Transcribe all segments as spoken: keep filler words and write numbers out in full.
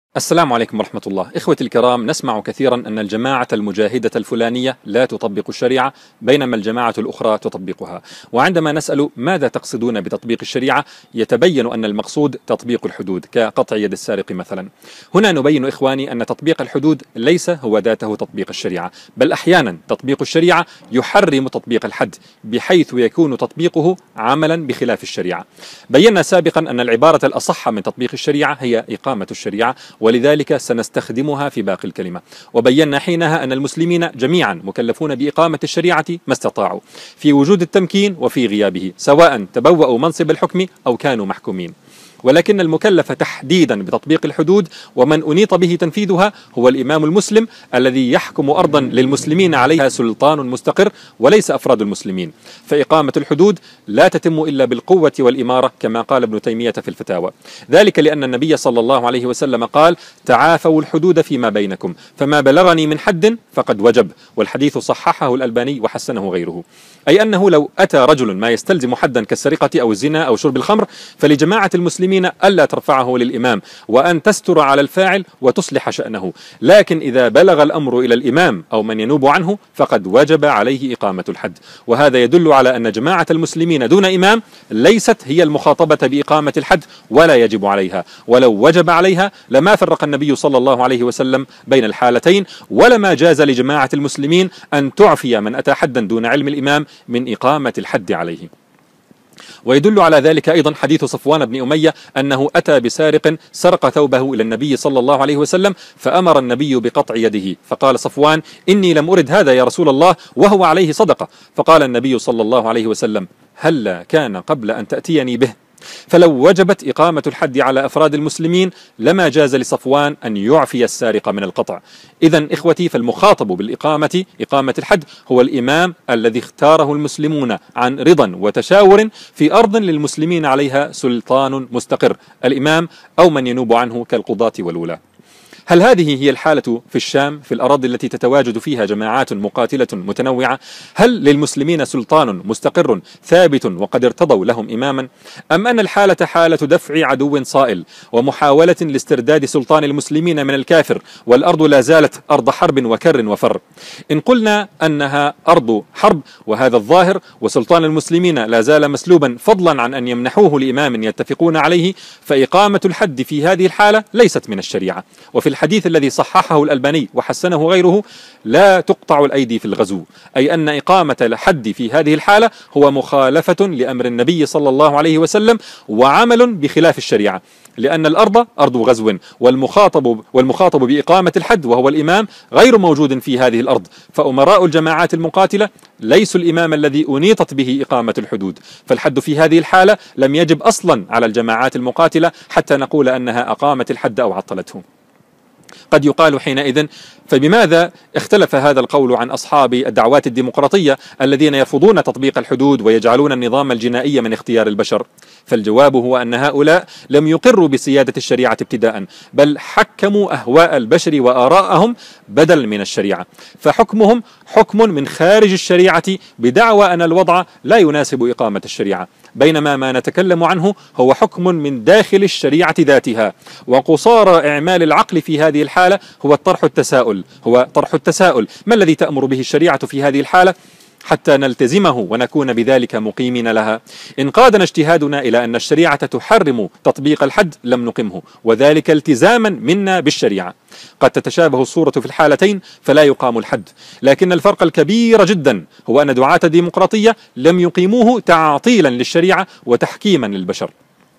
السلام عليكم ورحمة الله. إخوتي الكرام، نسمع كثيرا أن الجماعة المجاهدة الفلانية لا تطبق الشريعة بينما الجماعة الأخرى تطبقها، وعندما نسأل ماذا تقصدون بتطبيق الشريعة يتبين أن المقصود تطبيق الحدود كقطع يد السارق مثلا. هنا نبين إخواني أن تطبيق الحدود ليس هو ذاته تطبيق الشريعة، بل أحيانا تطبيق الشريعة يحرم تطبيق الحد بحيث يكون تطبيقه عملا بخلاف الشريعة. بينا سابقا أن العبارة الأصح من تطبيق الشريعة هي إقامة الشريعة، ولذلك سنستخدمها في باقي الكلمة. وبينا حينها أن المسلمين جميعا مكلفون بإقامة الشريعة ما استطاعوا في وجود التمكين وفي غيابه، سواء تبوأوا منصب الحكم أو كانوا محكومين. ولكن المكلف تحديدا بتطبيق الحدود ومن أنيط به تنفيذها هو الإمام المسلم الذي يحكم أرضا للمسلمين عليها سلطان مستقر وليس أفراد المسلمين. فإقامة الحدود لا تتم إلا بالقوة والإمارة كما قال ابن تيمية في الفتاوى، ذلك لأن النبي صلى الله عليه وسلم قال: تعافوا الحدود فيما بينكم فما بلغني من حد فقد وجب، والحديث صححه الألباني وحسنه غيره. أي أنه لو أتى رجل ما يستلزم حدا كالسرقة أو الزنا أو شرب الخمر فلجماعة المسلمين ألا ترفعه للإمام وأن تستر على الفاعل وتصلح شأنه، لكن إذا بلغ الأمر إلى الإمام أو من ينوب عنه فقد وجب عليه إقامة الحد. وهذا يدل على أن جماعة المسلمين دون إمام ليست هي المخاطبة بإقامة الحد ولا يجب عليها، ولو وجب عليها لما فرق النبي صلى الله عليه وسلم بين الحالتين، ولما جاز لجماعة المسلمين أن تعفي من أتى حدا دون علم الإمام من إقامة الحد عليه. ويدل على ذلك أيضا حديث صفوان بن أمية أنه أتى بسارق سرق ثوبه إلى النبي صلى الله عليه وسلم فأمر النبي بقطع يده، فقال صفوان: إني لم أرد هذا يا رسول الله وهو عليه صدقة. فقال النبي صلى الله عليه وسلم: هلا كان قبل أن تأتيني به. فلو وجبت إقامة الحد على أفراد المسلمين لما جاز لصفوان أن يعفي السارق من القطع. إذن إخوتي، فالمخاطب بالإقامة إقامة الحد هو الإمام الذي اختاره المسلمون عن رضا وتشاور في أرض للمسلمين عليها سلطان مستقر، الإمام أو من ينوب عنه كالقضاة والولاة. هل هذه هي الحالة في الشام في الأراضي التي تتواجد فيها جماعات مقاتلة متنوعة؟ هل للمسلمين سلطان مستقر ثابت وقد ارتضوا لهم إماما؟ أم أن الحالة حالة دفع عدو صائل ومحاولة لاسترداد سلطان المسلمين من الكافر والأرض لا زالت أرض حرب وكر وفر؟ إن قلنا أنها أرض حرب وهذا الظاهر وسلطان المسلمين لا زال مسلوبا فضلا عن أن يمنحوه لإمام يتفقون عليه، فإقامة الحد في هذه الحالة ليست من الشريعة. وفي الحديث الذي صححه الألباني وحسنه غيره: لا تقطع الأيدي في الغزو، أي أن إقامة الحد في هذه الحالة هو مخالفة لأمر النبي صلى الله عليه وسلم وعمل بخلاف الشريعة، لأن الأرض أرض غزو والمخاطب والمخاطب بإقامة الحد وهو الإمام غير موجود في هذه الأرض، فأمراء الجماعات المقاتلة ليسوا الإمام الذي أنيطت به إقامة الحدود، فالحد في هذه الحالة لم يجب أصلا على الجماعات المقاتلة حتى نقول أنها أقامت الحد أو عطلته. قد يقال حينئذ: فبماذا اختلف هذا القول عن أصحاب الدعوات الديمقراطية الذين يرفضون تطبيق الحدود ويجعلون النظام الجنائي من اختيار البشر؟ فالجواب هو أن هؤلاء لم يقروا بسيادة الشريعة ابتداء، بل حكموا أهواء البشر وآراءهم بدل من الشريعة، فحكمهم حكم من خارج الشريعة بدعوى أن الوضع لا يناسب إقامة الشريعة، بينما ما نتكلم عنه هو حكم من داخل الشريعة ذاتها. وقصارى إعمال العقل في هذه الحالة هو الطرح التساؤل هو طرح التساؤل ما الذي تأمر به الشريعة في هذه الحالة حتى نلتزمه ونكون بذلك مقيمين لها؟ إن قادنا اجتهادنا إلى أن الشريعة تحرم تطبيق الحد لم نقمه، وذلك التزاما منا بالشريعة. قد تتشابه الصورة في الحالتين فلا يقام الحد، لكن الفرق الكبير جدا هو أن دعاة الديمقراطية لم يقيموه تعطيلا للشريعة وتحكيما للبشر،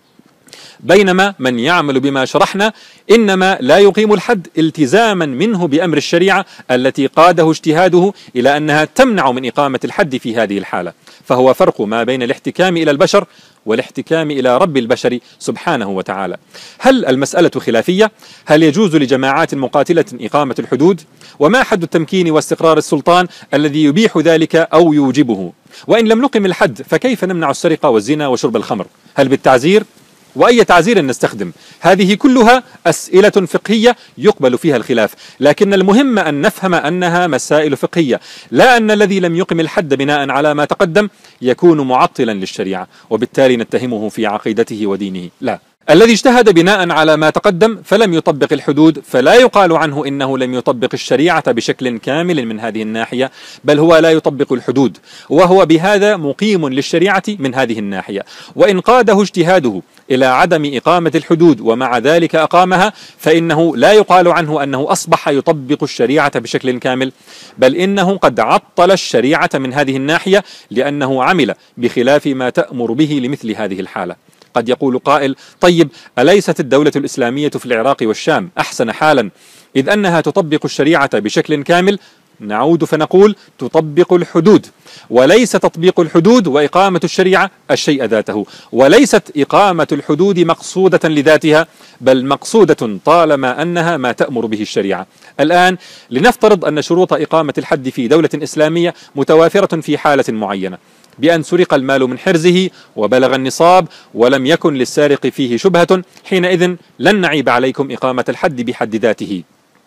بينما من يعمل بما شرحنا إنما لا يقيم الحد التزاما منه بأمر الشريعة التي قاده اجتهاده إلى أنها تمنع من إقامة الحد في هذه الحالة. فهو فرق ما بين الاحتكام إلى البشر والاحتكام إلى رب البشر سبحانه وتعالى. هل المسألة خلافية؟ هل يجوز لجماعات مقاتلة إقامة الحدود؟ وما حد التمكين واستقرار السلطان الذي يبيح ذلك أو يوجبه؟ وإن لم نقم الحد فكيف نمنع السرقة والزنا وشرب الخمر؟ هل بالتعزير؟ وأي تعزير نستخدم؟ هذه كلها أسئلة فقهية يقبل فيها الخلاف، لكن المهم أن نفهم أنها مسائل فقهية، لا أن الذي لم يقم الحد بناء على ما تقدم يكون معطلا للشريعة وبالتالي نتهمه في عقيدته ودينه، لا. الذي اجتهد بناء على ما تقدم فلم يطبق الحدود فلا يقال عنه إنه لم يطبق الشريعة بشكل كامل من هذه الناحية، بل هو لا يطبق الحدود، وهو بهذا مقيم للشريعة من هذه الناحية. وإن قاده اجتهاده إلى عدم إقامة الحدود ومع ذلك أقامها، فإنه لا يقال عنه أنه أصبح يطبق الشريعة بشكل كامل، بل إنه قد عطل الشريعة من هذه الناحية لأنه عمل بخلاف ما تأمر به لمثل هذه الحالة. قد يقول قائل: طيب، أليست الدولة الإسلامية في العراق والشام أحسن حالا إذ أنها تطبق الشريعة بشكل كامل؟ نعود فنقول: تطبق الحدود، وليس تطبيق الحدود وإقامة الشريعة الشيء ذاته، وليست إقامة الحدود مقصودة لذاتها، بل مقصودة طالما أنها ما تأمر به الشريعة. الآن لنفترض أن شروط إقامة الحد في دولة إسلامية متوافرة في حالة معينة، بأن سرق المال من حرزه وبلغ النصاب ولم يكن للسارق فيه شبهة، حينئذ لن نعيب عليكم إقامة الحد بحد ذاته،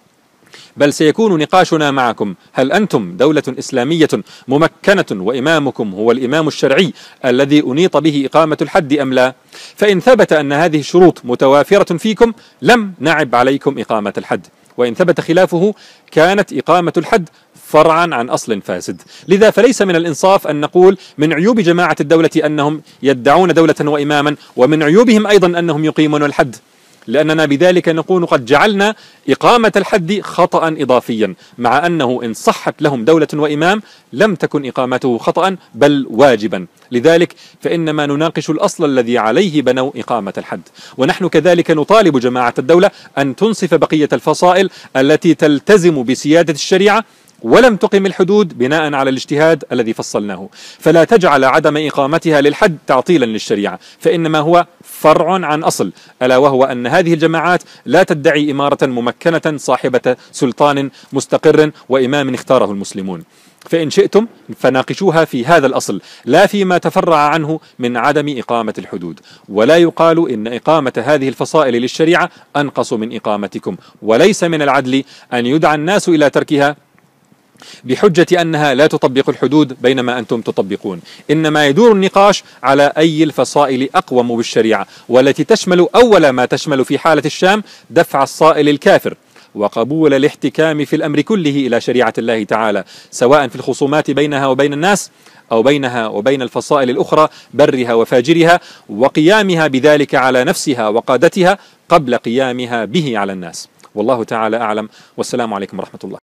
بل سيكون نقاشنا معكم: هل أنتم دولة إسلامية ممكنة وإمامكم هو الإمام الشرعي الذي أنيط به إقامة الحد أم لا؟ فإن ثبت أن هذه الشروط متوافرة فيكم لم نعب عليكم إقامة الحد، وإن ثبت خلافه كانت إقامة الحد فرعا عن أصل فاسد. لذا فليس من الإنصاف أن نقول من عيوب جماعة الدولة أنهم يدعون دولة وإماما، ومن عيوبهم أيضا أنهم يقيمون الحد، لأننا بذلك نكون قد جعلنا إقامة الحد خطأ إضافيا، مع أنه إن صحت لهم دولة وإمام لم تكن إقامته خطأ بل واجبا. لذلك فإنما نناقش الأصل الذي عليه بنوا إقامة الحد، ونحن كذلك نطالب جماعة الدولة أن تنصف بقية الفصائل التي تلتزم بسيادة الشريعة ولم تقم الحدود بناء على الاجتهاد الذي فصلناه، فلا تجعل عدم إقامتها للحد تعطيلا للشريعة، فإنما هو فرع عن أصل، ألا وهو أن هذه الجماعات لا تدعي إمارة ممكنة صاحبة سلطان مستقر وإمام اختاره المسلمون. فإن شئتم فناقشوها في هذا الأصل، لا فيما تفرع عنه من عدم إقامة الحدود. ولا يقال إن إقامة هذه الفصائل للشريعة أنقص من إقامتكم، وليس من العدل أن يدعى الناس إلى تركها بحجة أنها لا تطبق الحدود بينما أنتم تطبقون. إنما يدور النقاش على أي الفصائل أقوم بالشريعة، والتي تشمل أول ما تشمل في حالة الشام دفع الصائل الكافر وقبول الاحتكام في الأمر كله إلى شريعة الله تعالى، سواء في الخصومات بينها وبين الناس أو بينها وبين الفصائل الأخرى برها وفاجرها، وقيامها بذلك على نفسها وقادتها قبل قيامها به على الناس. والله تعالى أعلم، والسلام عليكم ورحمة الله.